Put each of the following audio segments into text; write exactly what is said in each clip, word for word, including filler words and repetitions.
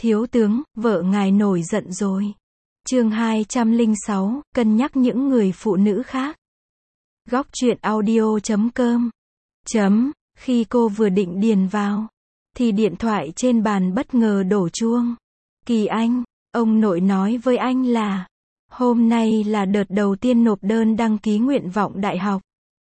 Thiếu tướng, vợ ngài nổi giận rồi. Chương hai trăm lẻ sáu, cân nhắc những người phụ nữ khác. Góc truyện audio chấm com. Chấm, khi cô vừa định điền vào, thì điện thoại trên bàn bất ngờ đổ chuông. Kỳ Anh, ông nội nói với anh là, hôm nay là đợt đầu tiên nộp đơn đăng ký nguyện vọng đại học.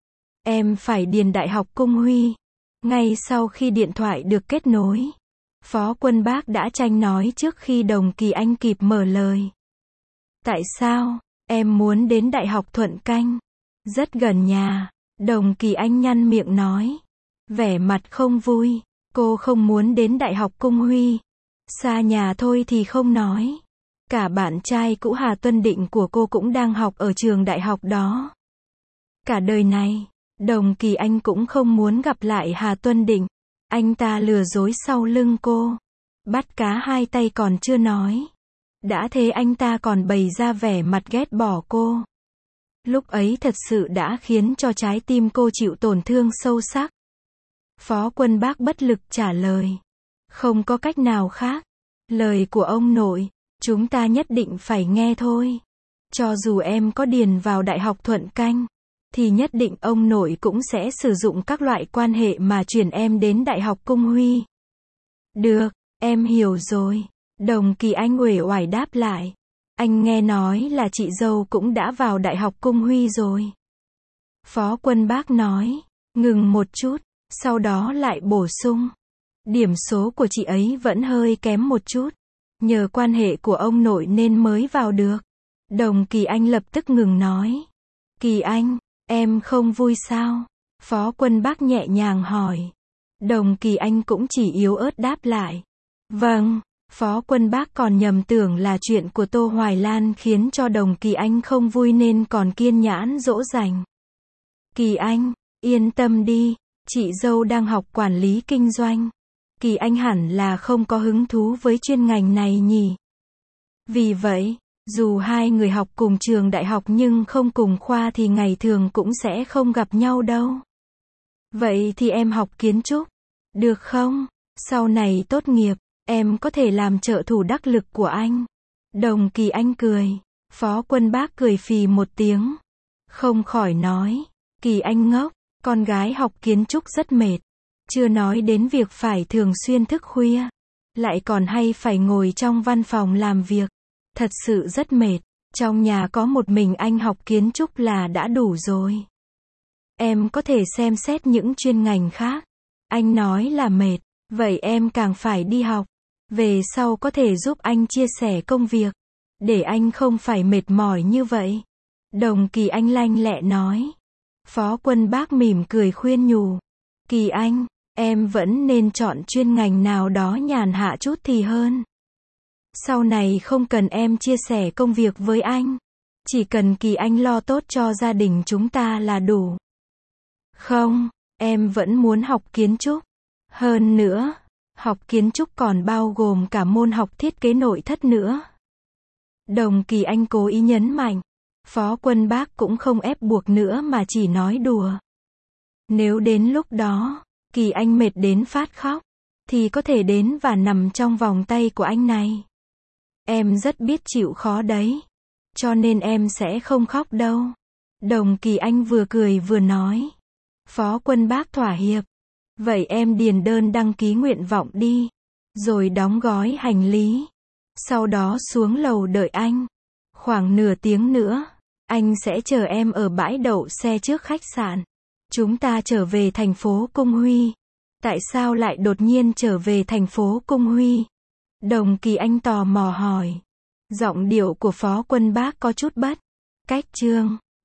Em phải điền Đại học Cung Huy. Ngay sau khi điện thoại được kết nối, Phó Quân Bác đã tranh nói trước khi Đồng Kỳ Anh kịp mở lời. Tại sao? Em muốn đến Đại học Thuận Canh. Rất gần nhà. Đồng Kỳ Anh nhăn miệng nói. Vẻ mặt không vui. Cô không muốn đến Đại học Cung Huy. Xa nhà thôi thì không nói. Cả bạn trai cũ Hà Tuân Định của cô cũng đang học ở trường đại học đó. Cả đời này, Đồng Kỳ Anh cũng không muốn gặp lại Hà Tuân Định. Anh ta lừa dối sau lưng cô. Bắt cá hai tay còn chưa nói. Đã thế anh ta còn bày ra vẻ mặt ghét bỏ cô. Lúc ấy thật sự đã khiến cho trái tim cô chịu tổn thương sâu sắc. Phó Quân Bác bất lực trả lời. Không có cách nào khác. Lời của ông nội, chúng ta nhất định phải nghe thôi. Cho dù em có điền vào Đại học Thuận Canh, thì nhất định ông nội cũng sẽ sử dụng các loại quan hệ mà chuyển em đến Đại học Cung Huy. Được, em hiểu rồi. Đồng Kỳ Anh uể oải đáp lại. Anh nghe nói là chị dâu cũng đã vào Đại học Cung Huy rồi. Phó Quân Bác nói, ngừng một chút, sau đó lại bổ sung. Điểm số của chị ấy vẫn hơi kém một chút. Nhờ quan hệ của ông nội nên mới vào được. Đồng Kỳ Anh lập tức ngừng nói. Kỳ Anh, em không vui sao? Phó Quân Bác nhẹ nhàng hỏi. Đồng Kỳ Anh cũng chỉ yếu ớt đáp lại. Vâng. Phó Quân Bác còn nhầm tưởng là chuyện của Tô Hoài Lan khiến cho Đồng Kỳ Anh không vui nên còn kiên nhẫn dỗ dành. Kỳ Anh, yên tâm đi, chị dâu đang học quản lý kinh doanh. Kỳ Anh hẳn là không có hứng thú với chuyên ngành này nhỉ. Vì vậy, dù hai người học cùng trường đại học nhưng không cùng khoa thì ngày thường cũng sẽ không gặp nhau đâu. Vậy thì em học kiến trúc, được không? Sau này tốt nghiệp, em có thể làm trợ thủ đắc lực của anh. Đồng Kỳ Anh cười. Phó Quân Bác cười phì một tiếng. Không khỏi nói. Kỳ Anh ngốc, con gái học kiến trúc rất mệt. Chưa nói đến việc phải thường xuyên thức khuya. Lại còn hay phải ngồi trong văn phòng làm việc. Thật sự rất mệt. Trong nhà có một mình anh học kiến trúc là đã đủ rồi. Em có thể xem xét những chuyên ngành khác. Anh nói là mệt. Vậy em càng phải đi học. Về sau có thể giúp anh chia sẻ công việc. Để anh không phải mệt mỏi như vậy. Đồng Kỳ Anh lanh lẹ nói. Phó Quân Bác mỉm cười khuyên nhủ. Kỳ Anh, em vẫn nên chọn chuyên ngành nào đó nhàn hạ chút thì hơn. Sau này không cần em chia sẻ công việc với anh. Chỉ cần Kỳ Anh lo tốt cho gia đình chúng ta là đủ. Không, em vẫn muốn học kiến trúc. Hơn nữa, học kiến trúc còn bao gồm cả môn học thiết kế nội thất nữa. Đồng Kỳ Anh cố ý nhấn mạnh. Phó Quân Bác cũng không ép buộc nữa mà chỉ nói đùa. Nếu đến lúc đó, Kỳ Anh mệt đến phát khóc, thì có thể đến và nằm trong vòng tay của anh này. Em rất biết chịu khó đấy. Cho nên em sẽ không khóc đâu. Đồng Kỳ Anh vừa cười vừa nói. Phó Quân Bác thỏa hiệp. Vậy em điền đơn đăng ký nguyện vọng đi. Rồi đóng gói hành lý. Sau đó xuống lầu đợi anh. Khoảng nửa tiếng nữa, anh sẽ chờ em ở bãi đậu xe trước khách sạn. Chúng ta trở về thành phố Cung Huy. Tại sao lại đột nhiên trở về thành phố Cung Huy? Đồng Kỳ Anh tò mò hỏi. Giọng điệu của Phó Quân Bác có chút bất cách trương.